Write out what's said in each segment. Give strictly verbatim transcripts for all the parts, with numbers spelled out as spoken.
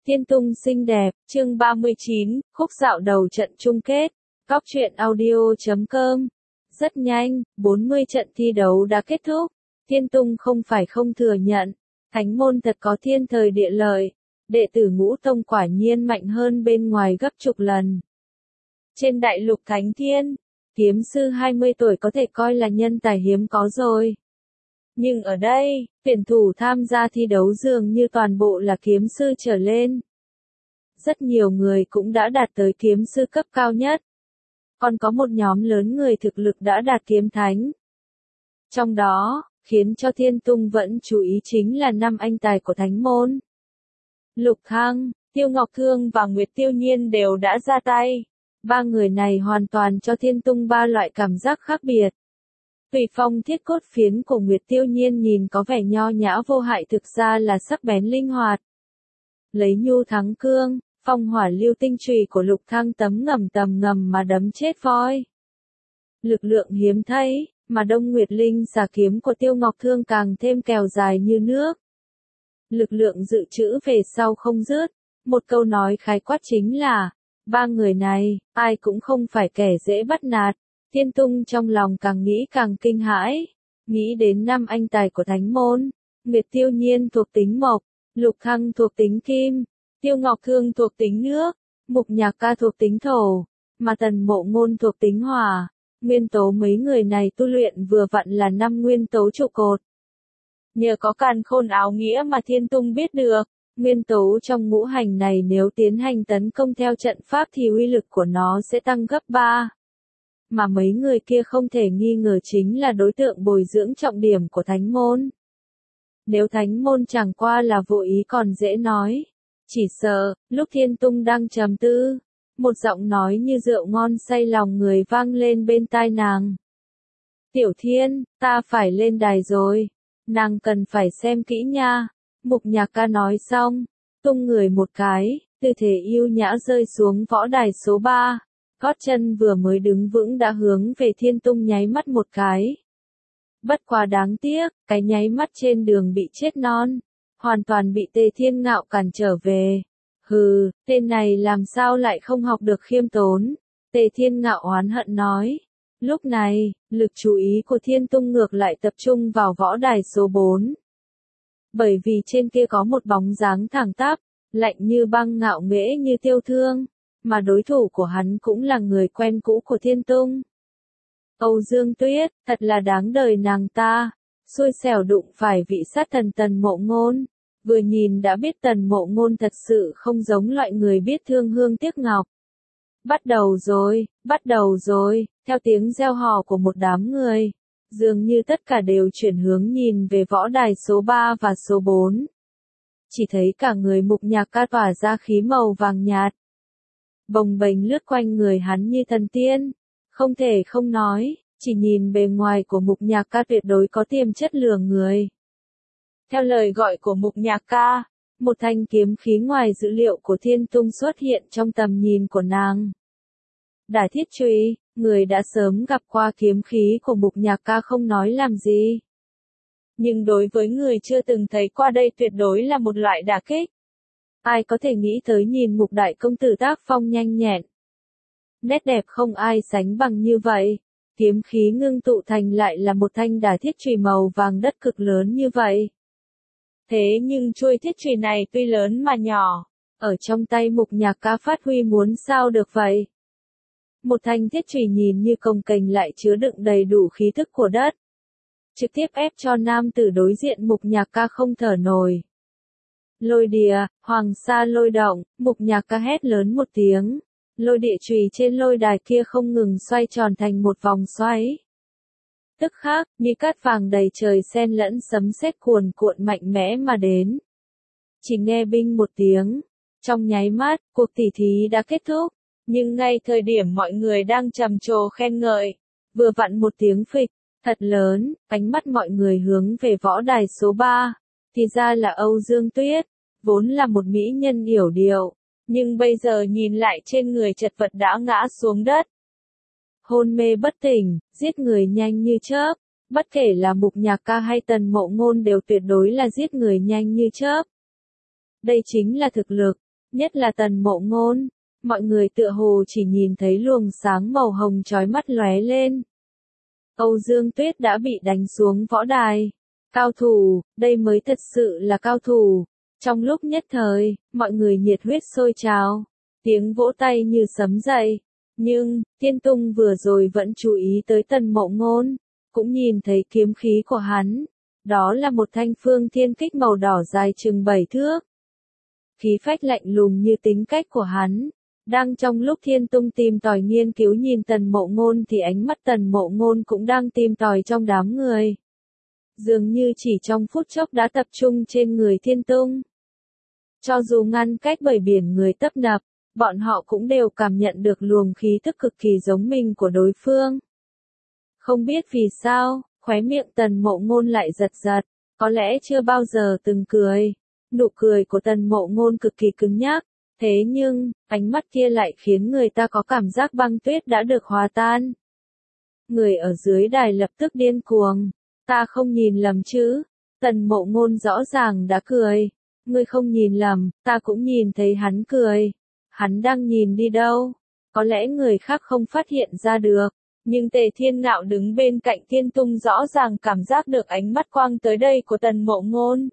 Thiên Tung xinh đẹp, chương ba mươi chín, khúc dạo đầu trận chung kết. Góc truyện audio chấm com. Rất nhanh, bốn mươi trận thi đấu đã kết thúc. Thiên Tung không phải không thừa nhận. Thánh môn thật có thiên thời địa lợi. Đệ tử Ngũ Tông quả nhiên mạnh hơn bên ngoài gấp chục lần. Trên đại lục Thánh Thiên, kiếm sư hai mươi tuổi có thể coi là nhân tài hiếm có rồi. Nhưng ở đây, tuyển thủ tham gia thi đấu dường như toàn bộ là kiếm sư trở lên. Rất nhiều người cũng đã đạt tới kiếm sư cấp cao nhất. Còn có một nhóm lớn người thực lực đã đạt kiếm thánh. Trong đó, khiến cho Thiên Tung vẫn chú ý chính là năm anh tài của thánh môn. Lục Thăng, Tiêu Ngọc Thương và Nguyệt Tiêu Nhiên đều đã ra tay. Ba người này hoàn toàn cho Thiên Tung ba loại cảm giác khác biệt. Tùy phong thiết cốt phiến của Nguyệt Tiêu Nhiên nhìn có vẻ nho nhã vô hại thực ra là sắc bén linh hoạt. Lấy nhu thắng cương, phong hỏa lưu tinh chùy của Lục Thăng tấm ngầm tầm ngầm mà đấm chết voi. Lực lượng hiếm thấy, mà Đông Nguyệt Linh xà kiếm của Tiêu Ngọc Thương càng thêm kèo dài như nước. Lực lượng dự trữ về sau không dứt, một câu nói khái quát chính là, ba người này, ai cũng không phải kẻ dễ bắt nạt. Thiên Tung trong lòng càng nghĩ càng kinh hãi, nghĩ đến năm anh tài của thánh môn, Nguyệt Tiêu Nhiên thuộc tính mộc, Lục Thăng thuộc tính kim, Tiêu Ngọc Thương thuộc tính nước, Mục Nhạc Ca thuộc tính thổ, mà Tần Mộ Ngôn thuộc tính hỏa. Nguyên tố mấy người này tu luyện vừa vặn là năm nguyên tố trụ cột. Nhờ có càn khôn áo nghĩa mà Thiên Tung biết được, nguyên tố trong ngũ hành này nếu tiến hành tấn công theo trận pháp thì uy lực của nó sẽ tăng gấp ba. Mà mấy người kia không thể nghi ngờ chính là đối tượng bồi dưỡng trọng điểm của thánh môn. Nếu thánh môn chẳng qua là vô ý còn dễ nói. Chỉ sợ, lúc Thiên Tung đang trầm tư, một giọng nói như rượu ngon say lòng người vang lên bên tai nàng. Tiểu Thiên, ta phải lên đài rồi. Nàng cần phải xem kỹ nha. Mục Nhạc Ca nói xong, tung người một cái, tư thế yêu nhã rơi xuống võ đài số ba. Gót chân vừa mới đứng vững đã hướng về Thiên Tung nháy mắt một cái. Bất quá đáng tiếc, cái nháy mắt trên đường bị chết non. Hoàn toàn bị Tề Thiên Ngạo cản trở về. Hừ, tên này làm sao lại không học được khiêm tốn. Tề Thiên Ngạo oán hận nói. Lúc này, lực chú ý của Thiên Tung ngược lại tập trung vào võ đài số bốn. Bởi vì trên kia có một bóng dáng thẳng tắp, lạnh như băng ngạo nghễ như Tiêu Thương. Mà đối thủ của hắn cũng là người quen cũ của Thiên Tung. Âu Dương Tuyết, thật là đáng đời nàng ta, xui xẻo đụng phải vị sát thần Tần Mộ Ngôn. Vừa nhìn đã biết Tần Mộ Ngôn thật sự không giống loại người biết thương hương tiếc ngọc. Bắt đầu rồi, bắt đầu rồi, theo tiếng reo hò của một đám người. Dường như tất cả đều chuyển hướng nhìn về võ đài số ba và số bốn. Chỉ thấy cả người Mục Nhạc Ca tỏa ra khí màu vàng nhạt. Bồng bềnh lướt quanh người hắn như thần tiên. Không thể không nói, chỉ nhìn bề ngoài của Mục Nhạc Ca tuyệt đối có tiềm chất lừa người. Theo lời gọi của Mục Nhạc Ca, một thanh kiếm khí ngoài dữ liệu của Thiên Tung xuất hiện trong tầm nhìn của nàng. Đả Thiết Chùy, người đã sớm gặp qua kiếm khí của Mục Nhạc Ca không nói làm gì. Nhưng đối với người chưa từng thấy qua đây tuyệt đối là một loại đả kích. Ai có thể nghĩ tới nhìn Mục Đại Công Tử tác phong nhanh nhẹn. Nét đẹp không ai sánh bằng như vậy. Kiếm khí ngưng tụ thành lại là một thanh đả thiết chùy màu vàng đất cực lớn như vậy. Thế nhưng chuôi thiết chùy này tuy lớn mà nhỏ, ở trong tay Mục Nhạc Ca phát huy muốn sao được vậy. Một thanh thiết chùy nhìn như cồng kềnh lại chứa đựng đầy đủ khí thức của đất. Trực tiếp ép cho nam tử đối diện Mục Nhạc Ca không thở nổi. Lôi địa, hoàng sa lôi động, Mục Nhạc Ca hét lớn một tiếng. Lôi địa chùy trên lôi đài kia không ngừng xoay tròn thành một vòng xoáy. Tức khắc, như cát vàng đầy trời xen lẫn sấm sét cuồn cuộn mạnh mẽ mà đến. Chỉ nghe binh một tiếng. Trong nháy mắt, cuộc tỉ thí đã kết thúc. Nhưng ngay thời điểm mọi người đang trầm trồ khen ngợi, vừa vặn một tiếng phịch, thật lớn, ánh mắt mọi người hướng về võ đài số ba. Thì ra là Âu Dương Tuyết, vốn là một mỹ nhân yểu điệu. Nhưng bây giờ nhìn lại trên người chật vật đã ngã xuống đất. Hôn mê bất tỉnh, giết người nhanh như chớp. Bất kể là Mục Nhạc Ca hay Tần Mộ Ngôn đều tuyệt đối là giết người nhanh như chớp. Đây chính là thực lực. Nhất là Tần Mộ Ngôn, mọi người tựa hồ chỉ nhìn thấy luồng sáng màu hồng chói mắt lóe lên. Âu Dương Tuyết đã bị đánh xuống võ đài. Cao thủ, đây mới thật sự là cao thủ. Trong lúc nhất thời, mọi người nhiệt huyết sôi trào, tiếng vỗ tay như sấm dậy. Nhưng, Thiên Tung vừa rồi vẫn chú ý tới Tần Mộ Ngôn, cũng nhìn thấy kiếm khí của hắn. Đó là một thanh phương thiên kích màu đỏ dài chừng bảy thước. Khí phách lạnh lùng như tính cách của hắn. Đang trong lúc Thiên Tung tìm tòi nghiên cứu nhìn Tần Mộ Ngôn thì ánh mắt Tần Mộ Ngôn cũng đang tìm tòi trong đám người. Dường như chỉ trong phút chốc đã tập trung trên người Thiên Tung. Cho dù ngăn cách bởi biển người tấp nập, bọn họ cũng đều cảm nhận được luồng khí tức cực kỳ giống mình của đối phương. Không biết vì sao, khóe miệng Tần Mộ Ngôn lại giật giật, có lẽ chưa bao giờ từng cười. Nụ cười của Tần Mộ Ngôn cực kỳ cứng nhắc, thế nhưng, ánh mắt kia lại khiến người ta có cảm giác băng tuyết đã được hòa tan. Người ở dưới đài lập tức điên cuồng, ta không nhìn lầm chứ? Tần Mộ Ngôn rõ ràng đã cười. Ngươi không nhìn lầm, ta cũng nhìn thấy hắn cười. Hắn đang nhìn đi đâu? Có lẽ người khác không phát hiện ra được. Nhưng Tề Thiên Ngạo đứng bên cạnh Thiên Tung rõ ràng cảm giác được ánh mắt quang tới đây của Tần Mộ Ngôn.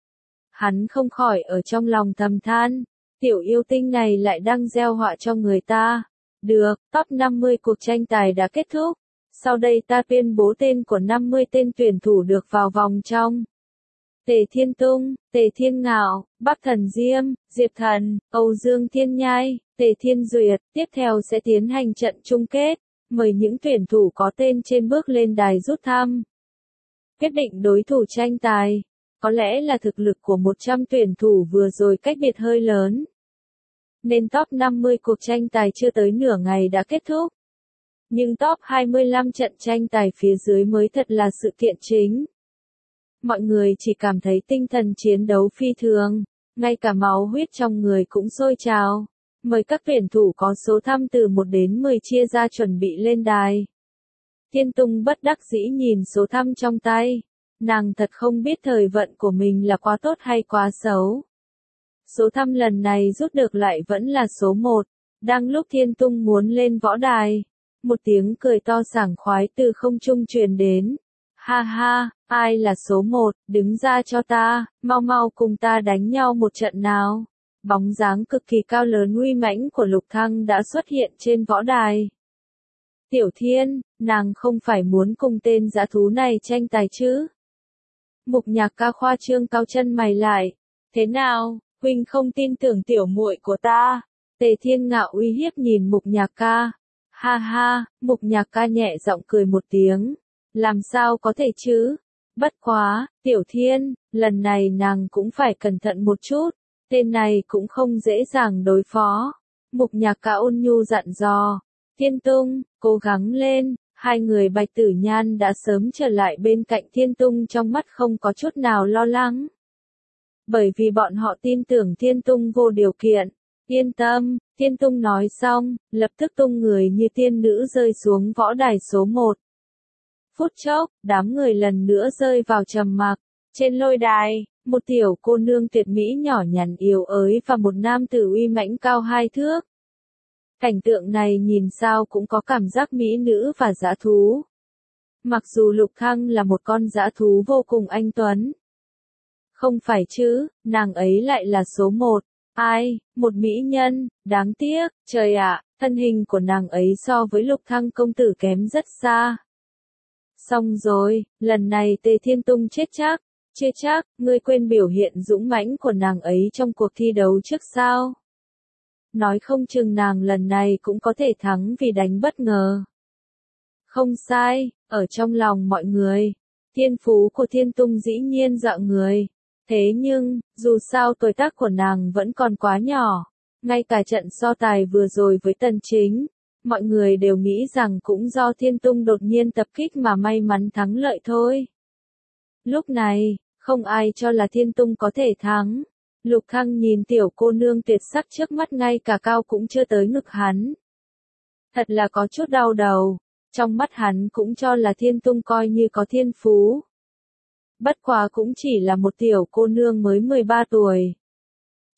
Hắn không khỏi ở trong lòng thầm than, tiểu yêu tinh này lại đang gieo họa cho người ta. Được, top năm mươi cuộc tranh tài đã kết thúc. Sau đây ta tuyên bố tên của năm mươi tên tuyển thủ được vào vòng trong. Tề Thiên Tung, Tề Thiên Ngạo, Bắc Thần Diêm, Diệp Thần, Âu Dương Thiên Nhai, Tề Thiên Duyệt. Tiếp theo sẽ tiến hành trận chung kết. Mời những tuyển thủ có tên trên bước lên đài rút thăm. Quyết định đối thủ tranh tài. Có lẽ là thực lực của một trăm tuyển thủ vừa rồi cách biệt hơi lớn. Nên top năm mươi cuộc tranh tài chưa tới nửa ngày đã kết thúc. Nhưng top hai mươi lăm trận tranh tài phía dưới mới thật là sự kiện chính. Mọi người chỉ cảm thấy tinh thần chiến đấu phi thường, ngay cả máu huyết trong người cũng sôi trào. Mời các tuyển thủ có số thăm từ một đến mười chia ra chuẩn bị lên đài. Thiên Tung bất đắc dĩ nhìn số thăm trong tay. Nàng thật không biết thời vận của mình là quá tốt hay quá xấu. Số thăm lần này rút được lại vẫn là số một. Đang lúc Thiên Tung muốn lên võ đài, một tiếng cười to sảng khoái từ không trung truyền đến. Ha ha, ai là số một, đứng ra cho ta, mau mau cùng ta đánh nhau một trận nào. Bóng dáng cực kỳ cao lớn uy mãnh của Lục Thăng đã xuất hiện trên võ đài. Tiểu Thiên, nàng không phải muốn cùng tên dã thú này tranh tài chứ? Mục Nhạc Ca khoa trương cao chân mày lại. Thế nào, huynh không tin tưởng tiểu muội của ta? Tề Thiên Ngạo uy hiếp nhìn Mục Nhạc Ca. Ha ha, Mục Nhạc Ca nhẹ giọng cười một tiếng. Làm sao có thể chứ? Bất quá, Tiểu Thiên, lần này nàng cũng phải cẩn thận một chút. Tên này cũng không dễ dàng đối phó. Mục Nhạc Ca ôn nhu dặn dò. Thiên Tung, cố gắng lên. Hai người Bạch Tử Nhan đã sớm trở lại bên cạnh Thiên Tung trong mắt không có chút nào lo lắng. Bởi vì bọn họ tin tưởng Thiên Tung vô điều kiện. Yên tâm, Thiên Tung nói xong, lập tức tung người như tiên nữ rơi xuống võ đài số một. Phút chốc, đám người lần nữa rơi vào trầm mặc. Trên lôi đài, một tiểu cô nương tuyệt mỹ nhỏ nhắn yếu ớt và một nam tử uy mãnh cao hai thước. Cảnh tượng này nhìn sao cũng có cảm giác mỹ nữ và dã thú. Mặc dù Lục Thăng là một con dã thú vô cùng anh tuấn. Không phải chứ, nàng ấy lại là số một. Ai, một mỹ nhân, đáng tiếc, trời ạ, thân hình của nàng ấy so với Lục Thăng công tử kém rất xa. Xong rồi, lần này Tề Thiên Tung chết chắc. Chưa chắc, ngươi quên biểu hiện dũng mãnh của nàng ấy trong cuộc thi đấu trước sao? Nói không chừng nàng lần này cũng có thể thắng vì đánh bất ngờ. Không sai, ở trong lòng mọi người, thiên phú của Thiên Tung dĩ nhiên dọa người. Thế nhưng, dù sao tuổi tác của nàng vẫn còn quá nhỏ. Ngay cả trận so tài vừa rồi với Tần Chính, mọi người đều nghĩ rằng cũng do Thiên Tung đột nhiên tập kích mà may mắn thắng lợi thôi. Lúc này, không ai cho là Thiên Tung có thể thắng. Lục Thăng nhìn tiểu cô nương tuyệt sắc trước mắt ngay cả cao cũng chưa tới ngực hắn. Thật là có chút đau đầu. Trong mắt hắn cũng cho là Thiên Tung coi như có thiên phú. Bất quá cũng chỉ là một tiểu cô nương mới mười ba tuổi.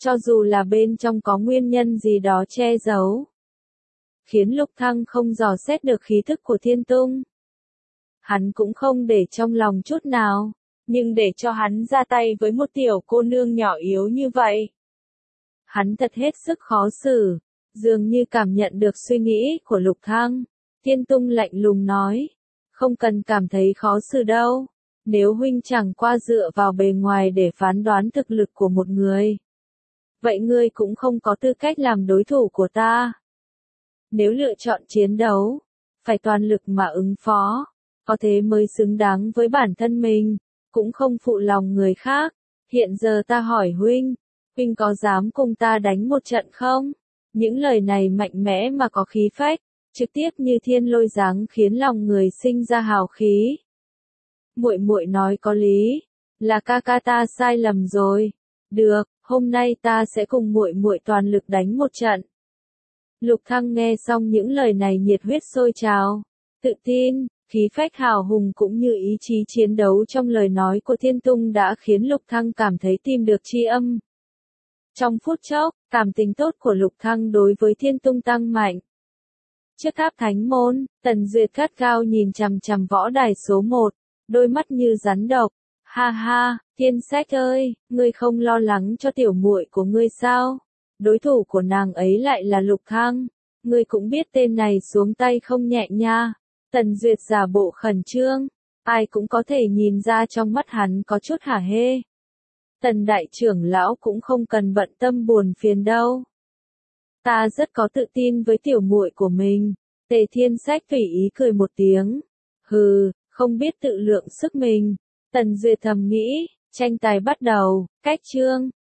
cho dù là bên trong có nguyên nhân gì đó che giấu, khiến Lục Thăng không dò xét được khí thức của Thiên Tung. Hắn cũng không để trong lòng chút nào, nhưng để cho hắn ra tay với một tiểu cô nương nhỏ yếu như vậy, hắn thật hết sức khó xử, dường như cảm nhận được suy nghĩ của Lục Thăng. Thiên Tung lạnh lùng nói, không cần cảm thấy khó xử đâu, nếu huynh chẳng qua dựa vào bề ngoài để phán đoán thực lực của một người, vậy ngươi cũng không có tư cách làm đối thủ của ta. Nếu lựa chọn chiến đấu, phải toàn lực mà ứng phó, có thế mới xứng đáng với bản thân mình, cũng không phụ lòng người khác. Hiện giờ ta hỏi huynh, huynh có dám cùng ta đánh một trận không? Những lời này mạnh mẽ mà có khí phách, trực tiếp như thiên lôi giáng khiến lòng người sinh ra hào khí. Muội muội nói có lý, là ca ca ta sai lầm rồi. Được, hôm nay ta sẽ cùng muội muội toàn lực đánh một trận. Lục Thăng nghe xong những lời này nhiệt huyết sôi trào, tự tin, khí phách hào hùng cũng như ý chí chiến đấu trong lời nói của Thiên Tung đã khiến Lục Thăng cảm thấy tìm được tri âm. Trong phút chốc, cảm tình tốt của Lục Thăng đối với Thiên Tung tăng mạnh. Trước tháp thánh môn, Tần Duyệt gắt gao nhìn chằm chằm võ đài số một, đôi mắt như rắn độc. Ha ha, Thiên Sách ơi, ngươi không lo lắng cho tiểu muội của ngươi sao? Đối thủ của nàng ấy lại là Lục Thăng, ngươi cũng biết tên này xuống tay không nhẹ nha. Tần Duyệt giả bộ khẩn trương, ai cũng có thể nhìn ra trong mắt hắn có chút hả hê. Tần đại trưởng lão cũng không cần bận tâm buồn phiền đâu. Ta rất có tự tin với tiểu muội của mình. Tề Thiên Sách tùy ý cười một tiếng. Hừ, không biết tự lượng sức mình. Tần Duyệt thầm nghĩ, tranh tài bắt đầu, cách chương.